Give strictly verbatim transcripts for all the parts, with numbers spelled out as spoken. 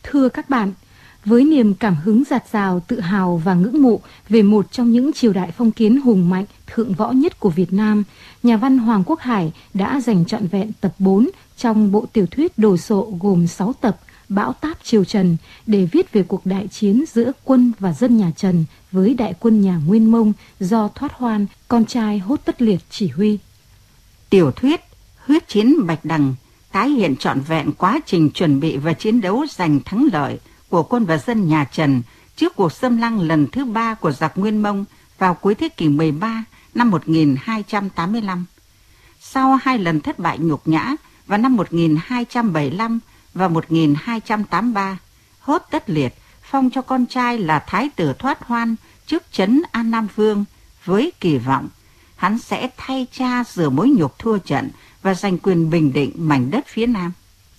Thưa các bạn, với niềm cảm hứng dạt dào, tự hào và ngưỡng mộ về một trong những triều đại phong kiến hùng mạnh, thượng võ nhất của Việt Nam, nhà văn Hoàng Quốc Hải đã dành trọn vẹn tập bốn trong bộ tiểu thuyết đồ sộ gồm sáu tập Bão táp triều Trần để viết về cuộc đại chiến giữa quân và dân nhà Trần với đại quân nhà Nguyên Mông do Thoát Hoan, con trai Hốt Tất Liệt chỉ huy. Tiểu thuyết Huyết chiến Bạch Đằng tái hiện trọn vẹn quá trình chuẩn bị và chiến đấu giành thắng lợi của quân và dân nhà Trần trước cuộc xâm lăng lần thứ ba của giặc Nguyên Mông vào cuối thế kỷ mười ba năm một nghìn hai trăm tám mươi lăm. Sau hai lần thất bại nhục nhã vào năm một nghìn hai trăm bảy mươi lăm và một nghìn hai trăm tám mươi ba, Hốt Tất Liệt phong cho con trai là Thái tử Thoát Hoan trước trấn An Nam Vương với kỳ vọng hắn sẽ thay cha rửa mối nhục thua trận và giành quyền bình định mảnh đất phía Nam.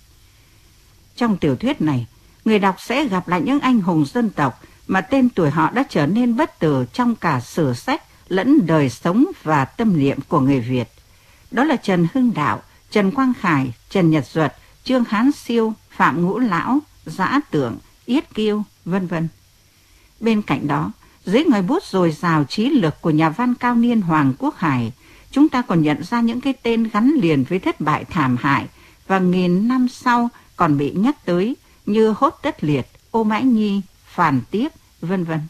Trong tiểu thuyết này, người đọc sẽ gặp lại những anh hùng dân tộc mà tên tuổi họ đã trở nên bất tử trong cả sử sách lẫn đời sống và tâm niệm của người Việt. Đó là Trần Hưng Đạo, Trần Quang Khải, Trần Nhật Duật, Trương Hán Siêu, Phạm Ngũ Lão, Dã Tượng, Yết Kiêu, vân vân. Bên cạnh đó, dưới ngòi bút dồi dào trí lực của nhà văn cao niên Hoàng Quốc Hải, chúng ta còn nhận ra những cái tên gắn liền với thất bại thảm hại và nghìn năm sau còn bị nhắc tới như Hốt Tất Liệt, Ô Mãi Nhi, Phàn Tiếp, vân vân.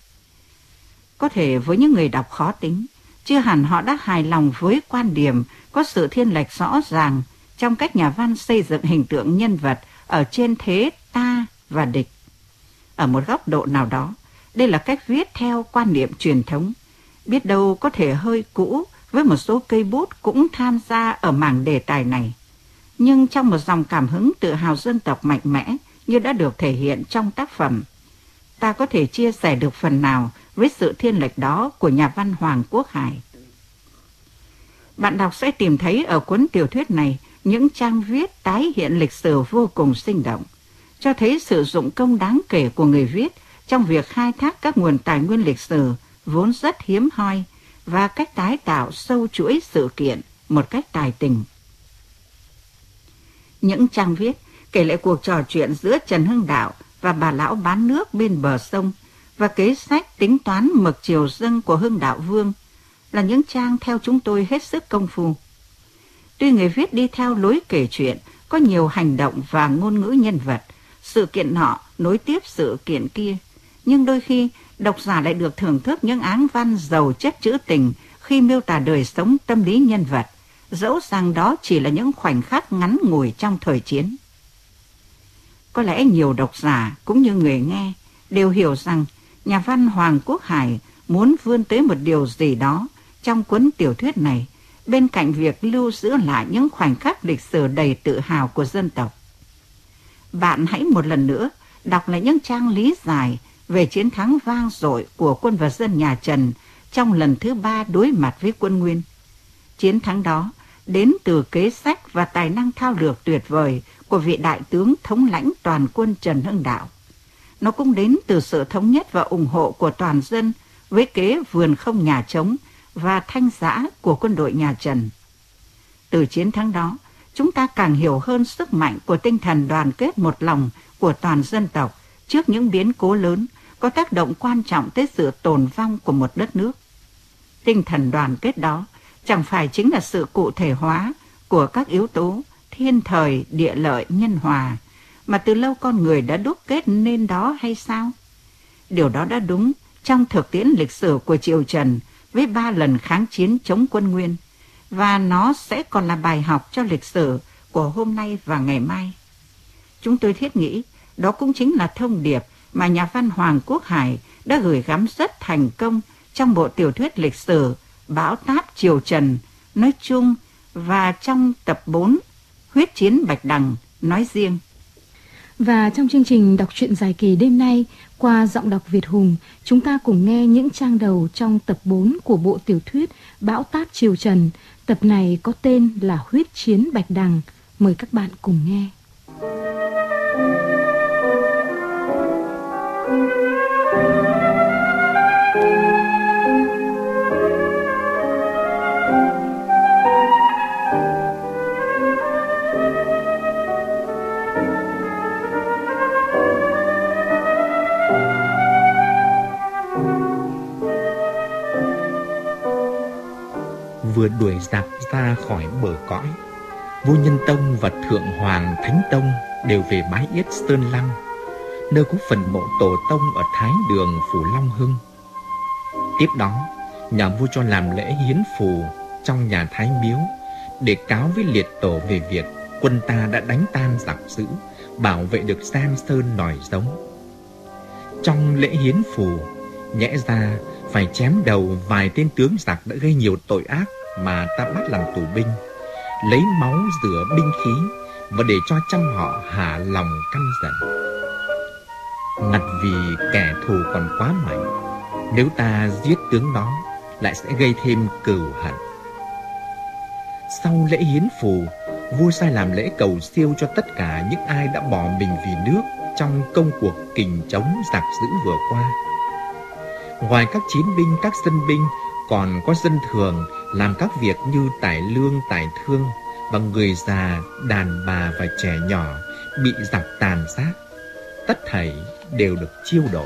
Có thể với những người đọc khó tính, chưa hẳn họ đã hài lòng với quan điểm có sự thiên lệch rõ ràng trong cách nhà văn xây dựng hình tượng nhân vật ở trên thế ta và địch. Ở một góc độ nào đó, đây là cách viết theo quan niệm truyền thống, biết đâu có thể hơi cũ với một số cây bút cũng tham gia ở mảng đề tài này. Nhưng trong một dòng cảm hứng tự hào dân tộc mạnh mẽ như đã được thể hiện trong tác phẩm, ta có thể chia sẻ được phần nào với sự thiên lệch đó của nhà văn Hoàng Quốc Hải. Bạn đọc sẽ tìm thấy ở cuốn tiểu thuyết này những trang viết tái hiện lịch sử vô cùng sinh động, cho thấy sự dụng công đáng kể của người viết trong việc khai thác các nguồn tài nguyên lịch sử vốn rất hiếm hoi và cách tái tạo sâu chuỗi sự kiện một cách tài tình. Những trang viết kể lại cuộc trò chuyện giữa Trần Hưng Đạo và bà lão bán nước bên bờ sông và kế sách tính toán mực triều dâng của Hưng Đạo Vương là những trang theo chúng tôi hết sức công phu. Tuy người viết đi theo lối kể chuyện, có nhiều hành động và ngôn ngữ nhân vật, sự kiện nọ nối tiếp sự kiện kia, nhưng đôi khi độc giả lại được thưởng thức những áng văn giàu chất trữ tình khi miêu tả đời sống tâm lý nhân vật, dẫu rằng đó chỉ là những khoảnh khắc ngắn ngủi trong thời chiến. Có lẽ nhiều độc giả cũng như người nghe đều hiểu rằng nhà văn Hoàng Quốc Hải muốn vươn tới một điều gì đó trong cuốn tiểu thuyết này, bên cạnh việc lưu giữ lại những khoảnh khắc lịch sử đầy tự hào của dân tộc. Bạn hãy một lần nữa đọc lại những trang lý giải về chiến thắng vang dội của quân và dân nhà Trần trong lần thứ ba đối mặt với quân Nguyên. Chiến thắng đó đến từ kế sách và tài năng thao lược tuyệt vời của vị đại tướng thống lãnh toàn quân Trần Hưng Đạo. Nó cũng đến từ sự thống nhất và ủng hộ của toàn dân với kế vườn không nhà trống và thanh giã của quân đội nhà Trần. Từ chiến thắng đó, chúng ta càng hiểu hơn sức mạnh của tinh thần đoàn kết một lòng của toàn dân tộc trước những biến cố lớn có tác động quan trọng tới sự tồn vong của một đất nước. Tinh thần đoàn kết đó chẳng phải chính là sự cụ thể hóa của các yếu tố thiên thời, địa lợi, nhân hòa mà từ lâu con người đã đúc kết nên đó hay sao? Điều đó đã đúng trong thực tiễn lịch sử của triều Trần với ba lần kháng chiến chống quân Nguyên, và nó sẽ còn là bài học cho lịch sử của hôm nay và ngày mai. Chúng tôi thiết nghĩ đó cũng chính là thông điệp mà nhà văn Hoàng Quốc Hải đã gửi gắm rất thành công trong bộ tiểu thuyết lịch sử Bão táp triều Trần nói chung và trong tập bốn Huyết chiến Bạch Đằng nói riêng. Và trong chương trình đọc truyện dài kỳ đêm nay, qua giọng đọc Việt Hùng, chúng ta cùng nghe những trang đầu trong tập bốn của bộ tiểu thuyết Bão táp triều Trần. Tập này có tên là Huyết chiến Bạch Đằng. Mời các bạn cùng nghe. vừa đuổi giặc ra khỏi bờ cõi, vua Nhân Tông và Thượng Hoàng Thánh Tông đều về bái yết Sơn Lăng, nơi có phần mộ tổ tông ở Thái Đường phủ Long Hưng. Tiếp đó, nhà vua cho làm lễ hiến phù trong nhà Thái Miếu để cáo với liệt tổ về việc quân ta đã đánh tan giặc dữ, bảo vệ được Giang Sơn nòi giống. Trong lễ hiến phù, nhẽ ra phải chém đầu vài tên tướng giặc đã gây nhiều tội ác mà ta bắt làm tù binh, lấy máu rửa binh khí và để cho trăm họ hạ lòng căm giận. Ngặt vì kẻ thù còn quá mạnh, nếu ta giết tướng đó lại sẽ gây thêm cừu hận. Sau lễ hiến phù, vua sai làm lễ cầu siêu cho tất cả những ai đã bỏ mình vì nước trong công cuộc kình chống giặc dữ vừa qua. Ngoài các chiến binh, các dân binh, còn có dân thường làm các việc như tải lương, tải thương, và người già, đàn bà và trẻ nhỏ bị giặc tàn sát. Tất thảy đều được chiêu đổ.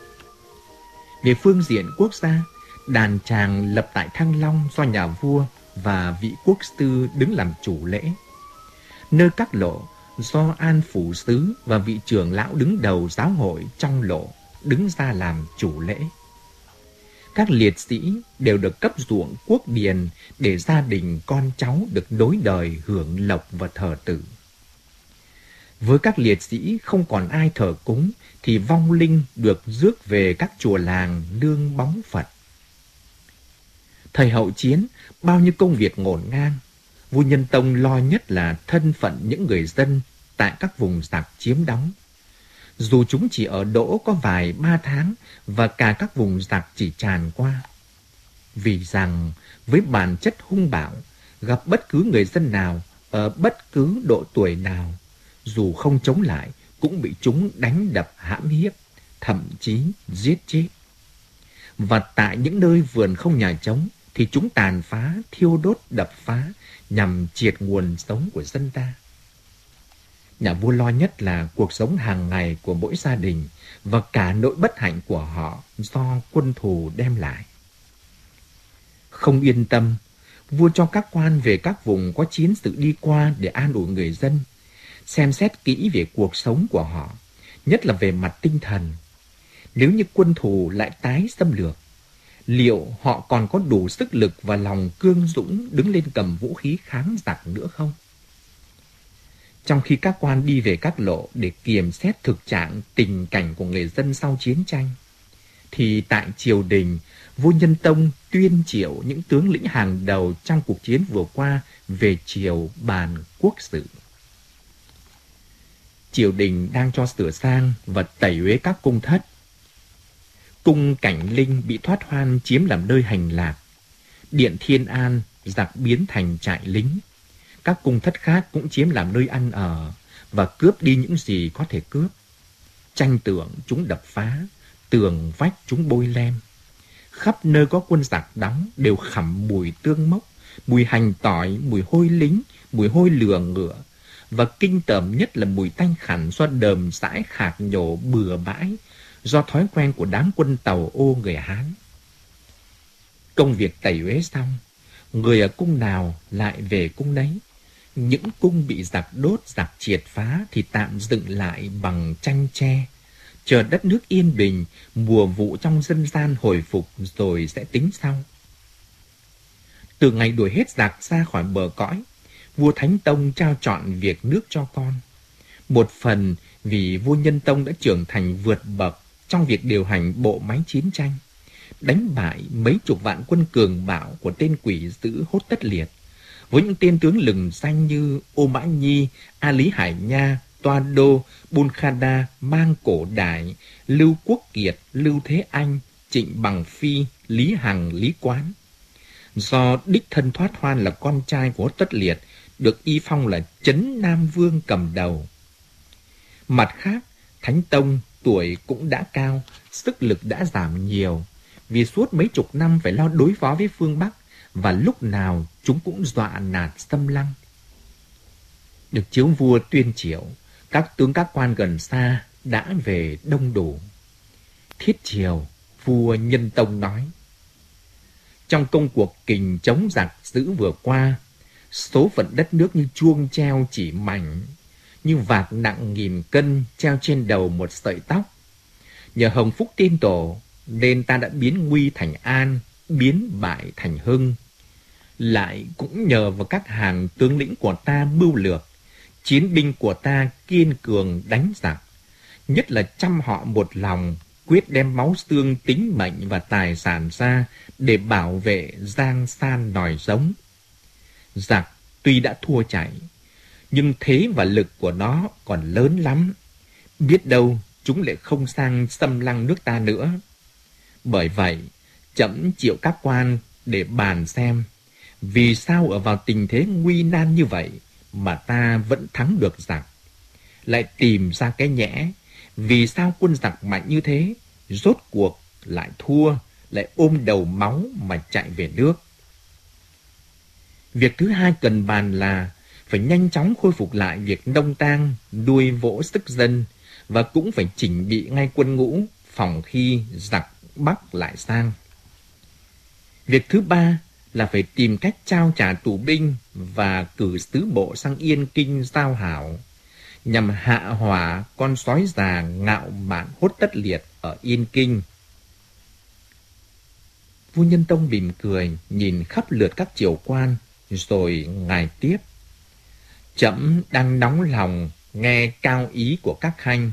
Về phương diện quốc gia, đàn tràng lập tại Thăng Long do nhà vua và vị quốc sư đứng làm chủ lễ. Nơi các lộ do an phủ sứ và vị trưởng lão đứng đầu giáo hội trong lộ đứng ra làm chủ lễ. Các liệt sĩ đều được cấp ruộng quốc điền để gia đình con cháu được nối đời hưởng lộc và thờ tự. Với các liệt sĩ không còn ai thờ cúng thì vong linh được rước về các chùa làng nương bóng Phật. Thời hậu chiến, bao nhiêu công việc ngổn ngang, vua Nhân Tông lo nhất là thân phận những người dân tại các vùng giặc chiếm đóng. Dù chúng chỉ ở đỗ có vài ba tháng và cả các vùng giặc chỉ tràn qua. Vì rằng với bản chất hung bạo, gặp bất cứ người dân nào ở bất cứ độ tuổi nào, dù không chống lại cũng bị chúng đánh đập hãm hiếp, thậm chí giết chết. Và tại những nơi vườn không nhà trống thì chúng tàn phá, thiêu đốt, đập phá nhằm triệt nguồn sống của dân ta. Nhà vua lo nhất là cuộc sống hàng ngày của mỗi gia đình và cả nỗi bất hạnh của họ do quân thù đem lại. Không yên tâm, vua cho các quan về các vùng có chiến sự đi qua để an ủi người dân, xem xét kỹ về cuộc sống của họ, nhất là về mặt tinh thần. Nếu như quân thù lại tái xâm lược, liệu họ còn có đủ sức lực và lòng cương dũng đứng lên cầm vũ khí kháng giặc nữa không? Trong khi các quan đi về các lộ để kiềm xét thực trạng tình cảnh của người dân sau chiến tranh, thì tại triều đình, vua Nhân Tông tuyên triệu những tướng lĩnh hàng đầu trong cuộc chiến vừa qua về triều bàn quốc sự. Triều đình đang cho sửa sang và tẩy uế các cung thất. Cung Cảnh Linh bị thoát hoan chiếm làm nơi hành lạc. Điện Thiên An giặc biến thành trại lính. Các cung thất khác cũng chiếm làm nơi ăn ở và cướp đi những gì có thể cướp. Tranh tường chúng đập phá, tường vách chúng bôi lem. Khắp nơi có quân giặc đóng đều khẩm mùi tương mốc, mùi hành tỏi, mùi hôi lính, mùi hôi lừa ngựa. Và kinh tởm nhất là mùi tanh khẳn do đờm dãi khạc nhổ bừa bãi, do thói quen của đám quân Tàu Ô người Hán. Công việc tẩy uế xong, người ở cung nào lại về cung đấy. Những cung bị giặc đốt, giặc triệt phá thì tạm dựng lại bằng tranh tre, chờ đất nước yên bình, mùa vụ trong dân gian hồi phục rồi sẽ tính sau. Từ ngày đuổi hết giặc ra khỏi bờ cõi, vua Thánh Tông trao trọn việc nước cho con. Một phần vì vua Nhân Tông đã trưởng thành vượt bậc trong việc điều hành bộ máy chiến tranh, đánh bại mấy chục vạn quân cường bạo của tên quỷ dữ Hốt Tất Liệt, với những tên tướng lừng danh như Ô Mã Nhi, A Lý Hải Nha, Toa Đô, Bun Khada, Mang Cổ Đại, Lưu Quốc Kiệt, Lưu Thế Anh, Trịnh Bằng Phi, Lý Hằng, Lý Quán. Do đích thân thoát hoan là con trai của Hốt Tất Liệt, được y phong là Trấn Nam Vương cầm đầu. Mặt khác, Thánh Tông tuổi cũng đã cao, sức lực đã giảm nhiều, vì suốt mấy chục năm phải lo đối phó với phương Bắc, và lúc nào chúng cũng dọa nạt xâm lăng. Được chiếu vua tuyên triệu, các tướng các quan gần xa đã về đông đủ. Thiết chiều, vua Nhân Tông nói: Trong công cuộc kình chống giặc dữ vừa qua, số phận đất nước như chuông treo chỉ mảnh, như vạc nặng nghìn cân treo trên đầu một sợi tóc. Nhờ hồng phúc tiên tổ nên ta đã biến nguy thành an, biến bại thành hưng. Lại cũng nhờ vào các hàng tướng lĩnh của ta mưu lược, chiến binh của ta kiên cường đánh giặc, nhất là trăm họ một lòng, quyết đem máu xương tính mệnh và tài sản ra để bảo vệ giang san nòi giống. Giặc tuy đã thua chạy, nhưng thế và lực của nó còn lớn lắm. Biết đâu chúng lại không sang xâm lăng nước ta nữa. Bởi vậy, trẫm triệu các quan để bàn xem vì sao ở vào tình thế nguy nan như vậy mà ta vẫn thắng được giặc. Lại tìm ra cái nhẽ, vì sao quân giặc mạnh như thế, rốt cuộc lại thua, lại ôm đầu máu mà chạy về nước. Việc thứ hai cần bàn là phải nhanh chóng khôi phục lại việc nông tang, nuôi vỗ sức dân, và cũng phải chỉnh bị ngay quân ngũ, phòng khi giặc Bắc lại sang. Việc thứ ba là phải tìm cách trao trả tù binh và cử sứ bộ sang Yên Kinh giao hảo, nhằm hạ hỏa con sói già ngạo mạn Hốt Tất Liệt ở Yên Kinh. Vua Nhân Tông mỉm cười, nhìn khắp lượt các triều quan, rồi ngài tiếp: Trẫm đang nóng lòng nghe cao ý của các khanh.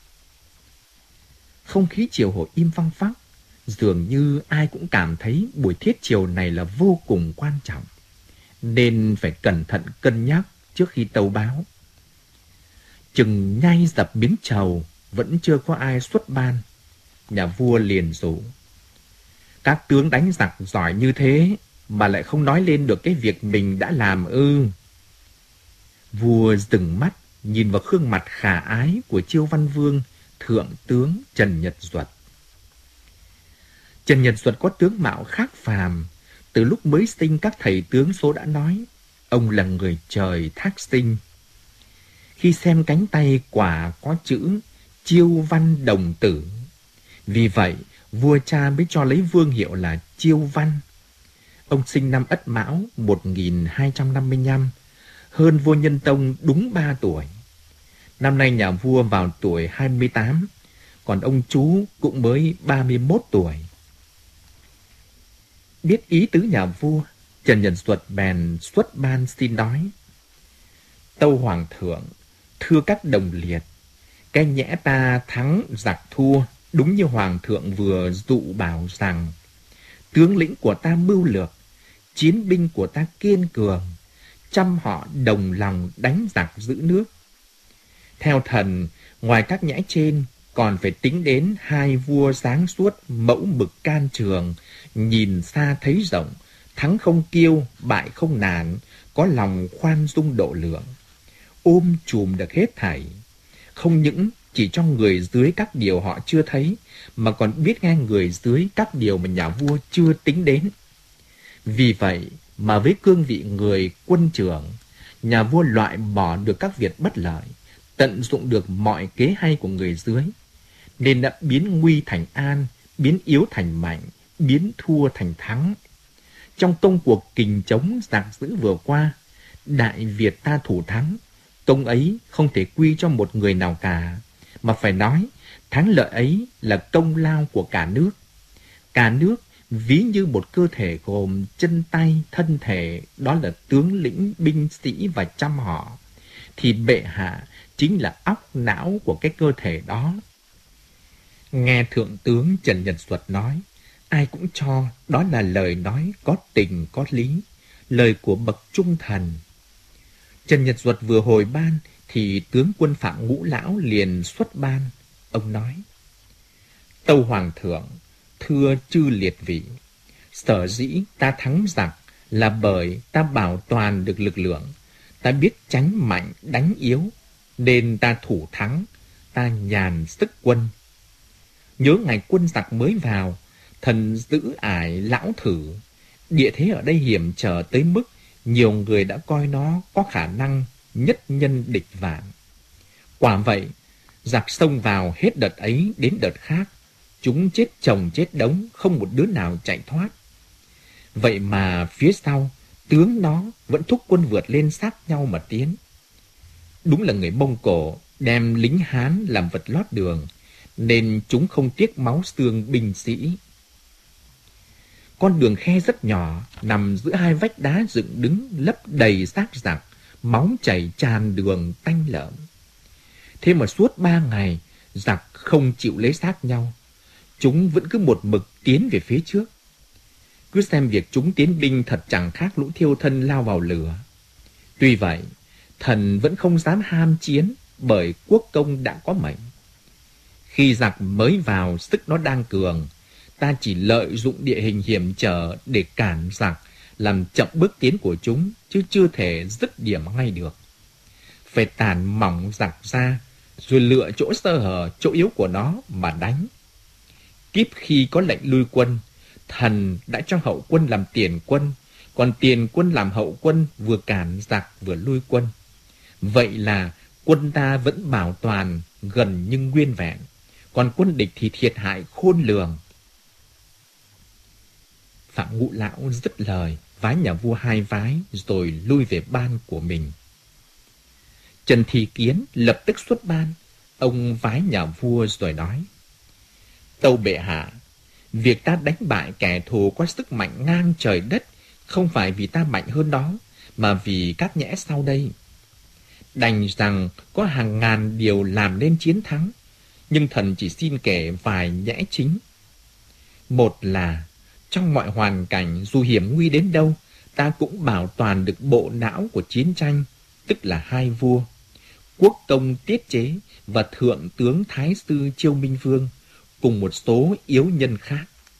Không khí triều hội im phăng phắc, dường như ai cũng cảm thấy buổi thiết triều này là vô cùng quan trọng, nên phải cẩn thận cân nhắc trước khi tâu báo. Chừng nhai dập biến trầu, vẫn chưa có ai xuất ban. Nhà vua liền rủ: Các tướng đánh giặc giỏi như thế mà lại không nói lên được cái việc mình đã làm ư? Vua dừng mắt nhìn vào gương mặt khả ái của Chiêu Văn Vương, thượng tướng Trần Nhật Duật. Trần Nhật Duật có tướng mạo khác phàm. Từ lúc mới sinh, các thầy tướng số đã nói ông là người trời thác sinh. Khi xem cánh tay quả có chữ Chiêu Văn Đồng Tử, vì vậy vua cha mới cho lấy vương hiệu là Chiêu Văn. Ông sinh năm Ất Mão một nghìn hai trăm năm mươi lăm, hơn vua Nhân Tông đúng ba tuổi. Năm nay nhà vua vào tuổi hai mươi tám, còn ông chú cũng mới ba mươi mốt tuổi. Biết ý tứ nhà vua, Trần Nhật Duật bèn xuất ban xin nói: Tâu Hoàng thượng, thưa các đồng liệt, cái nhẽ ta thắng giặc thua, đúng như Hoàng thượng vừa dụ bảo rằng tướng lĩnh của ta mưu lược, chiến binh của ta kiên cường, trăm họ đồng lòng đánh giặc giữ nước. Theo thần, ngoài các nhẽ trên, còn phải tính đến hai vua sáng suốt, mẫu mực can trường, nhìn xa thấy rộng, thắng không kiêu, bại không nản, có lòng khoan dung độ lượng, ôm chùm được hết thảy. Không những chỉ cho người dưới các điều họ chưa thấy, mà còn biết nghe người dưới các điều mà nhà vua chưa tính đến. Vì vậy mà với cương vị người quân trưởng, nhà vua loại bỏ được các việc bất lợi, tận dụng được mọi kế hay của người dưới, nên đã biến nguy thành an, biến yếu thành mạnh, biến thua thành thắng. Trong công cuộc kình chống giặc dữ vừa qua, Đại Việt ta thủ thắng, công ấy không thể quy cho một người nào cả, mà phải nói thắng lợi ấy là công lao của cả nước. Cả nước ví như một cơ thể gồm chân tay, thân thể, đó là tướng lĩnh, binh sĩ và trăm họ, thì bệ hạ chính là óc não của cái cơ thể đó. Nghe thượng tướng Trần Nhật Duật nói, ai cũng cho đó là lời nói có tình có lý, lời của bậc trung thần. Trần Nhật Duật vừa hồi ban thì tướng quân Phạm Ngũ Lão liền xuất ban. Ông nói: Tâu Hoàng thượng, thưa chư liệt vị, sở dĩ ta thắng giặc là bởi ta bảo toàn được lực lượng, ta biết tránh mạnh đánh yếu, nên ta thủ thắng, ta nhàn sức quân. Nhớ ngày quân giặc mới vào, thần giữ ải lão thử, địa thế ở đây hiểm trở tới mức nhiều người đã coi nó có khả năng nhất nhân địch vạn. Quả vậy, giặc xông vào hết đợt ấy đến đợt khác, chúng chết chồng chết đống, không một đứa nào chạy thoát. Vậy mà phía sau, tướng nó vẫn thúc quân vượt lên sát nhau mà tiến. Đúng là người Mông Cổ đem lính Hán làm vật lót đường, nên chúng không tiếc máu xương binh sĩ. Con đường khe rất nhỏ, nằm giữa hai vách đá dựng đứng lấp đầy xác giặc, máu chảy tràn đường tanh lợm. Thế mà suốt ba ngày, giặc không chịu lấy xác nhau. Chúng vẫn cứ một mực tiến về phía trước. Cứ xem việc chúng tiến binh thật chẳng khác lũ thiêu thân lao vào lửa. Tuy vậy, thần vẫn không dám ham chiến, bởi quốc công đã có mệnh. Khi giặc mới vào, sức nó đang cường, ta chỉ lợi dụng địa hình hiểm trở để cản giặc, làm chậm bước tiến của chúng, chứ chưa thể dứt điểm ngay được. Phải tàn mỏng giặc ra, rồi lựa chỗ sơ hở, chỗ yếu của nó mà đánh. Kíp khi có lệnh lui quân, thần đã cho hậu quân làm tiền quân, còn tiền quân làm hậu quân, vừa cản giặc vừa lui quân. Vậy là quân ta vẫn bảo toàn, gần nhưng nguyên vẹn, còn quân địch thì thiệt hại khôn lường. Phạm Ngũ Lão dứt lời, vái nhà vua hai vái, rồi lui về ban của mình. Trần Thị Kiến lập tức xuất ban. Ông vái nhà vua rồi nói: Tâu bệ hạ, việc ta đánh bại kẻ thù có sức mạnh ngang trời đất, không phải vì ta mạnh hơn đó, mà vì các nhẽ sau đây. Đành rằng có hàng ngàn điều làm nên chiến thắng, nhưng thần chỉ xin kể vài nhẽ chính. Một là, trong mọi hoàn cảnh dù hiểm nguy đến đâu, ta cũng bảo toàn được bộ não của chiến tranh, tức là hai vua, quốc công Tiết Chế và thượng tướng Thái sư Chiêu Minh Vương, cùng một số yếu nhân khác.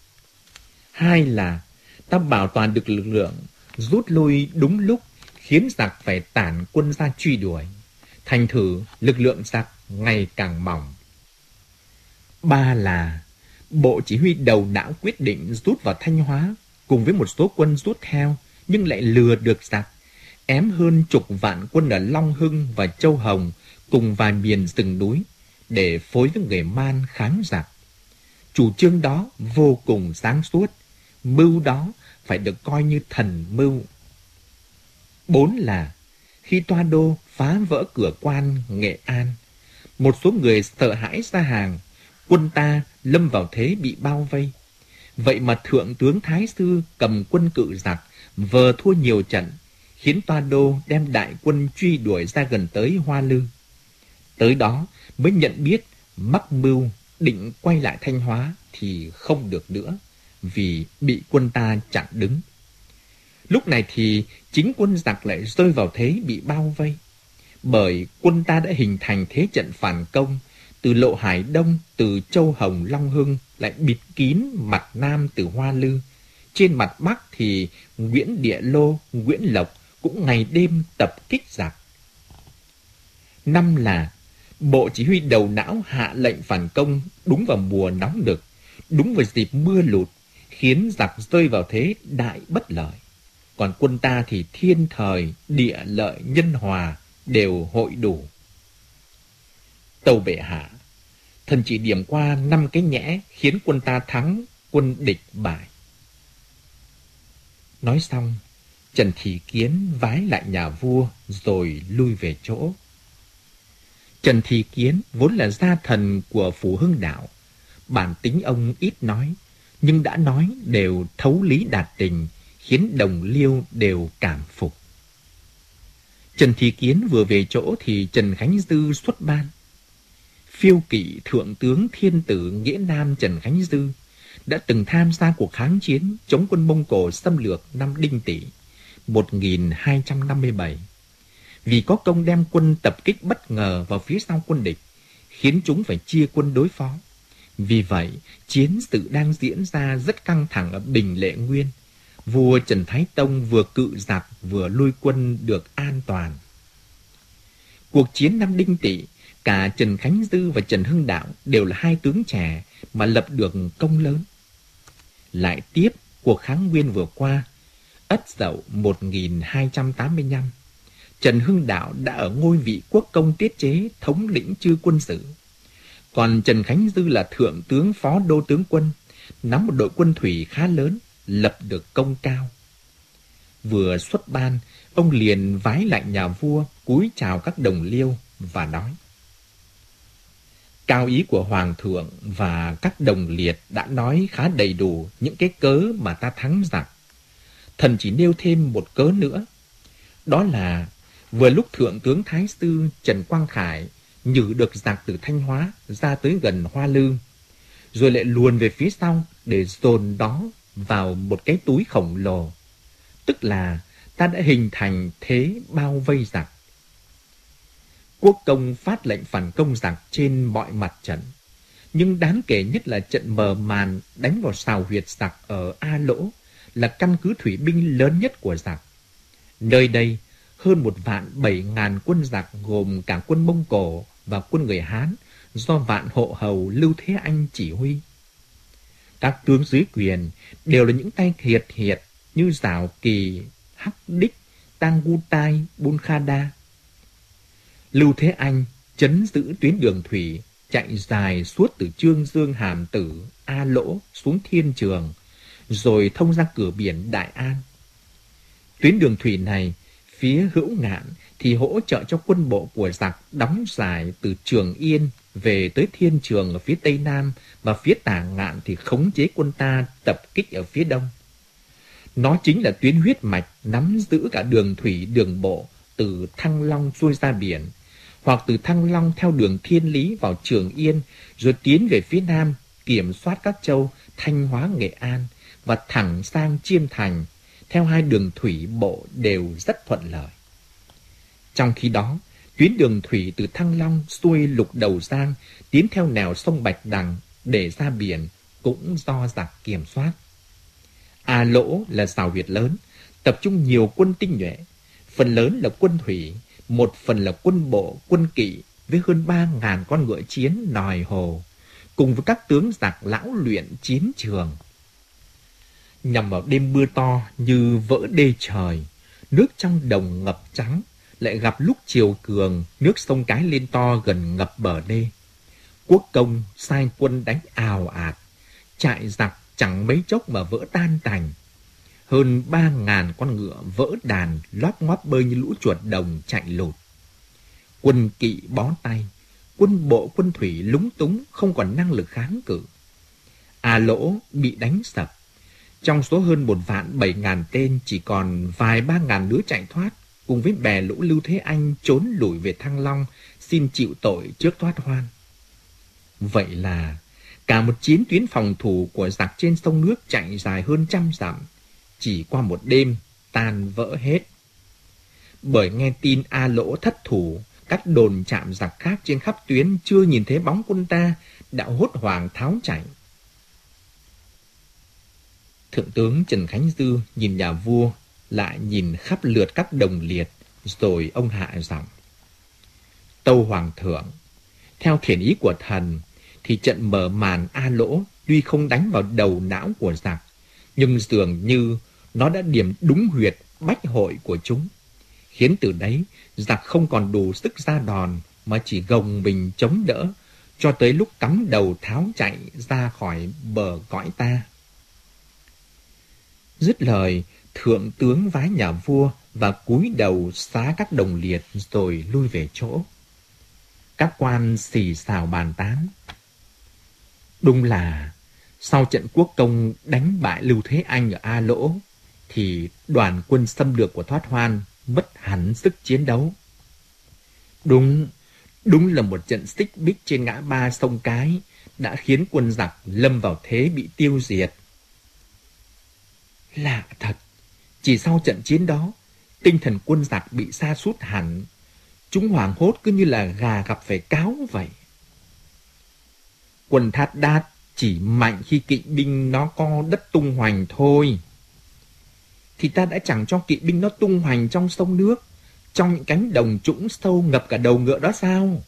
Hai là, ta bảo toàn được lực lượng, rút lui đúng lúc, khiến giặc phải tản quân ra truy đuổi. Thành thử, lực lượng giặc ngày càng mỏng. Ba là, bộ chỉ huy đầu não quyết định rút vào Thanh Hóa, cùng với một số quân rút theo, nhưng lại lừa được giặc, ém hơn chục vạn quân ở Long Hưng và Châu Hồng, cùng vài miền rừng núi, để phối với người Man kháng giặc. Chủ trương đó vô cùng sáng suốt, mưu đó phải được coi như thần mưu. Bốn là, khi Toa Đô phá vỡ cửa quan Nghệ An, một số người sợ hãi ra hàng, quân ta lâm vào thế bị bao vây. Vậy mà thượng tướng Thái sư cầm quân cự giặc, vờ thua nhiều trận, khiến Toa Đô đem đại quân truy đuổi ra gần tới Hoa Lư. Tới đó mới nhận biết mắc mưu, định quay lại Thanh Hóa thì không được nữa, vì bị quân ta chặn đứng. Lúc này thì chính quân giặc lại rơi vào thế bị bao vây, bởi quân ta đã hình thành thế trận phản công, từ Lộ Hải Đông, từ Châu Hồng, Long Hưng lại bịt kín mặt Nam từ Hoa Lư. Trên mặt Bắc thì Nguyễn Địa Lô, Nguyễn Lộc cũng ngày đêm tập kích giặc. Năm là, bộ chỉ huy đầu não hạ lệnh phản công đúng vào mùa nóng nực, đúng vào dịp mưa lụt, khiến giặc rơi vào thế đại bất lợi. Còn quân ta thì thiên thời, địa lợi, nhân hòa đều hội đủ. Tâu bệ hạ, thần chỉ điểm qua năm cái nhẽ khiến quân ta thắng, quân địch bại. Nói xong, Trần Thị Kiến vái lại nhà vua rồi lui về chỗ. Trần Thị Kiến vốn là gia thần của Phủ Hưng Đạo. Bản tính ông ít nói, nhưng đã nói đều thấu lý đạt tình, khiến đồng liêu đều cảm phục. Trần Thị Kiến vừa về chỗ thì Trần Khánh Dư xuất ban. Phiêu kỵ thượng tướng thiên tử Nghĩa Nam Trần Khánh Dư đã từng tham gia cuộc kháng chiến chống quân Mông Cổ xâm lược năm Đinh Tỵ một nghìn hai trăm năm mươi bảy. Vì có công đem quân tập kích bất ngờ vào phía sau quân địch, khiến chúng phải chia quân đối phó. Vì vậy, chiến sự đang diễn ra rất căng thẳng ở Bình Lệ Nguyên. Vua Trần Thái Tông vừa cự giặc vừa lui quân được an toàn. Cuộc chiến năm Đinh Tỵ, cả Trần Khánh Dư và Trần Hưng Đạo đều là hai tướng trẻ mà lập được công lớn. Lại tiếp, cuộc kháng Nguyên vừa qua, Ất Dậu một nghìn hai trăm tám mươi lăm, Trần Hưng Đạo đã ở ngôi vị quốc công Tiết Chế thống lĩnh chư quân sự. Còn Trần Khánh Dư là thượng tướng phó đô tướng quân, nắm một đội quân thủy khá lớn, lập được công cao. Vừa xuất ban, ông liền vái lại nhà vua, cúi chào các đồng liêu và nói: Cao ý của Hoàng thượng và các đồng liệt đã nói khá đầy đủ những cái cớ mà ta thắng giặc. Thần chỉ nêu thêm một cớ nữa. Đó là vừa lúc Thượng tướng Thái sư Trần Quang Khải nhử được giặc từ Thanh Hóa ra tới gần Hoa Lư, rồi lại luồn về phía sau để dồn đó vào một cái túi khổng lồ. Tức là ta đã hình thành thế bao vây giặc. Quốc công phát lệnh phản công giặc trên mọi mặt trận, nhưng đáng kể nhất là trận mở màn đánh vào sào huyệt giặc ở A Lỗ, là căn cứ thủy binh lớn nhất của giặc. Nơi đây, hơn một vạn bảy ngàn quân giặc gồm cả quân Mông Cổ và quân người Hán do vạn hộ hầu Lưu Thế Anh chỉ huy. Các tướng dưới quyền đều là những tay hiệt hiệt như Giảo Kỳ, Hắc Đích, Tangutai, Bun Khada. Lưu Thế Anh trấn giữ tuyến đường thủy chạy dài suốt từ Trương Dương Hàm Tử, A Lỗ xuống Thiên Trường, rồi thông ra cửa biển Đại An. Tuyến đường thủy này, phía Hữu Ngạn thì hỗ trợ cho quân bộ của giặc đóng dài từ Trường Yên về tới Thiên Trường ở phía Tây Nam, và phía Tả Ngạn thì khống chế quân ta tập kích ở phía Đông. Nó chính là tuyến huyết mạch nắm giữ cả đường thủy đường bộ từ Thăng Long xuôi ra biển, hoặc từ Thăng Long theo đường Thiên Lý vào Trường Yên, rồi tiến về phía Nam kiểm soát các châu Thanh Hóa, Nghệ An và thẳng sang Chiêm Thành, theo hai đường thủy bộ đều rất thuận lợi. Trong khi đó, tuyến đường thủy từ Thăng Long xuôi Lục Đầu Giang tiến theo nẻo sông Bạch Đằng để ra biển cũng do giặc kiểm soát. A Lỗ là sào huyệt lớn, tập trung nhiều quân tinh nhuệ, phần lớn là quân thủy, một phần là quân bộ, quân kỵ với hơn ba ngàn con ngựa chiến nòi hồ, cùng với các tướng giặc lão luyện chiến trường. Nhằm vào đêm mưa to như vỡ đê trời, nước trong đồng ngập trắng, lại gặp lúc chiều cường, nước sông Cái lên to gần ngập bờ đê. Quốc công sai quân đánh ào ạt, trại giặc chẳng mấy chốc mà vỡ tan tành. Hơn ba ngàn con ngựa vỡ đàn, lóp ngóp bơi như lũ chuột đồng chạy lụt. Quân kỵ bó tay, quân bộ quân thủy lúng túng, không còn năng lực kháng cự. A Lỗ bị đánh sập. Trong số hơn một vạn bảy ngàn tên, chỉ còn vài ba ngàn đứa chạy thoát, cùng với bè lũ Lưu Thế Anh trốn lùi về Thăng Long, xin chịu tội trước thoát hoan. Vậy là cả một chiến tuyến phòng thủ của giặc trên sông nước chạy dài hơn trăm dặm, chỉ qua một đêm tan vỡ hết. Bởi nghe tin A Lỗ thất thủ, các đồn trạm giặc khác trên khắp tuyến chưa nhìn thấy bóng quân ta đã hốt hoảng tháo chạy. Thượng tướng Trần Khánh Dư nhìn nhà vua, lại nhìn khắp lượt các đồng liệt, rồi ông hạ giọng: Tâu Hoàng thượng, theo thiện ý của thần, thì trận mở màn A Lỗ tuy không đánh vào đầu não của giặc, nhưng dường như nó đã điểm đúng huyệt bách hội của chúng, khiến từ đấy giặc không còn đủ sức ra đòn, mà chỉ gồng mình chống đỡ, cho tới lúc cắm đầu tháo chạy ra khỏi bờ cõi ta. Dứt lời, thượng tướng vái nhà vua và cúi đầu xá các đồng liệt, rồi lui về chỗ. Các quan xì xào bàn tán. Đúng là sau trận quốc công đánh bại Lưu Thế Anh ở A Lỗ, thì đoàn quân xâm lược của Thoát Hoan mất hẳn sức chiến đấu. Đúng, đúng là một trận xích bích trên ngã ba sông Cái đã khiến quân giặc lâm vào thế bị tiêu diệt. Lạ thật, chỉ sau trận chiến đó, tinh thần quân giặc bị sa sút hẳn. Chúng hoảng hốt cứ như là gà gặp phải cáo vậy. Quân Thát Đát chỉ mạnh khi kỵ binh nó co đất tung hoành thôi. Thì ta đã chẳng cho kỵ binh nó tung hoành trong sông nước, trong những cánh đồng trũng sâu ngập cả đầu ngựa đó sao?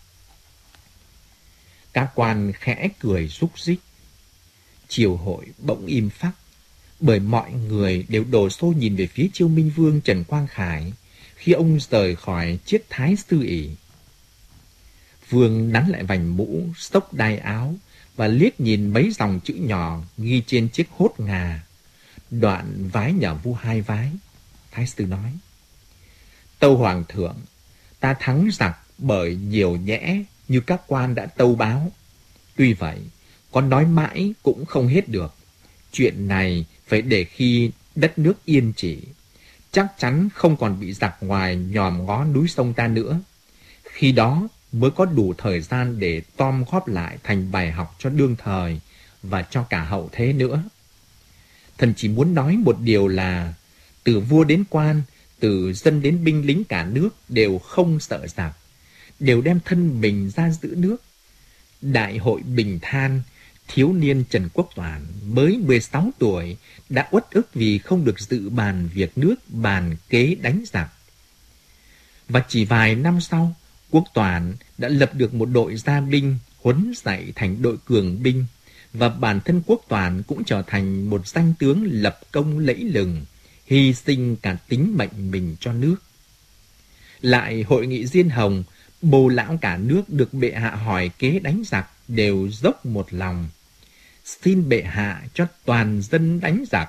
Các quan khẽ cười rúc rích. Triều hội bỗng im phắc, bởi mọi người đều đổ xô nhìn về phía Chiêu Minh Vương Trần Quang Khải khi ông rời khỏi chiếc thái sư ỷ. Vương nắn lại vành mũ, xốc đai áo và liếc nhìn mấy dòng chữ nhỏ ghi trên chiếc hốt ngà. Đoạn vái nhà vua hai vái. Thái sư nói: Tâu hoàng thượng, ta thắng giặc bởi nhiều nhẽ như các quan đã tâu báo. Tuy vậy, con nói mãi cũng không hết được. Chuyện này phải để khi đất nước yên chỉ, chắc chắn không còn bị giặc ngoài nhòm ngó núi sông ta nữa. Khi đó mới có đủ thời gian để tom góp lại thành bài học cho đương thời và cho cả hậu thế nữa. Thần chỉ muốn nói một điều là từ vua đến quan, từ dân đến binh lính cả nước đều không sợ giặc, đều đem thân mình ra giữ nước. Đại hội Bình Than, thiếu niên Trần Quốc Toản mới mười sáu tuổi đã uất ức vì không được dự bàn việc nước, bàn kế đánh giặc. Và chỉ vài năm sau, Quốc Toản đã lập được một đội gia binh huấn dạy thành đội cường binh, và bản thân Quốc Toản cũng trở thành một danh tướng lập công lẫy lừng, hy sinh cả tính mệnh mình cho nước. Lại hội nghị Diên Hồng, bồ lão cả nước được bệ hạ hỏi kế đánh giặc đều dốc một lòng: xin bệ hạ cho toàn dân đánh giặc.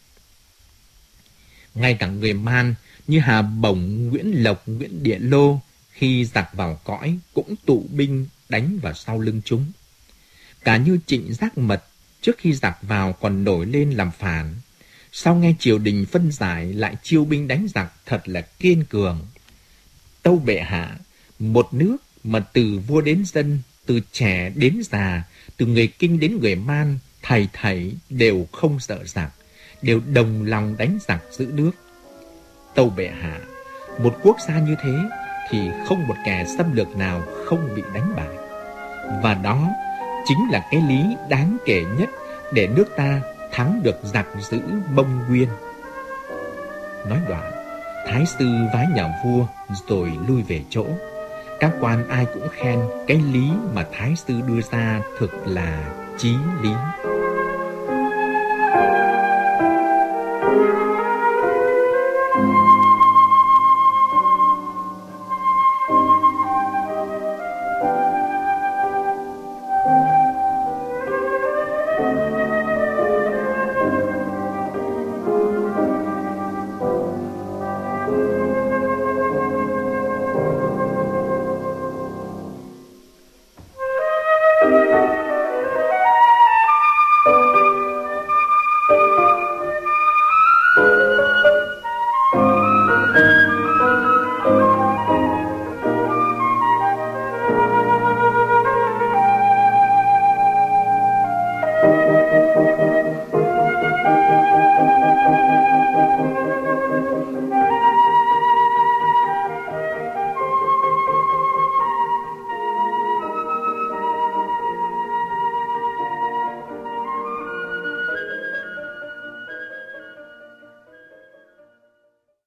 Ngay cả người Man như Hà Bổng, Nguyễn Lộc, Nguyễn Địa Lô khi giặc vào cõi cũng tụ binh đánh vào sau lưng chúng. Cả như Trịnh Giác Mật trước khi giặc vào còn nổi lên làm phản, sau nghe triều đình phân giải lại chiêu binh đánh giặc thật là kiên cường. Tâu bệ hạ, một nước mà từ vua đến dân, từ trẻ đến già, từ người Kinh đến người Man, thầy thầy đều không sợ giặc, đều đồng lòng đánh giặc giữ nước. Tâu bệ hạ, một quốc gia như thế thì không một kẻ xâm lược nào không bị đánh bại. Và đó chính là cái lý đáng kể nhất để nước ta thắng được giặc giữ Mông Nguyên. Nói đoạn, thái sư vái nhà vua rồi lui về chỗ. Các quan ai cũng khen cái lý mà thái sư đưa ra thực là chí lý.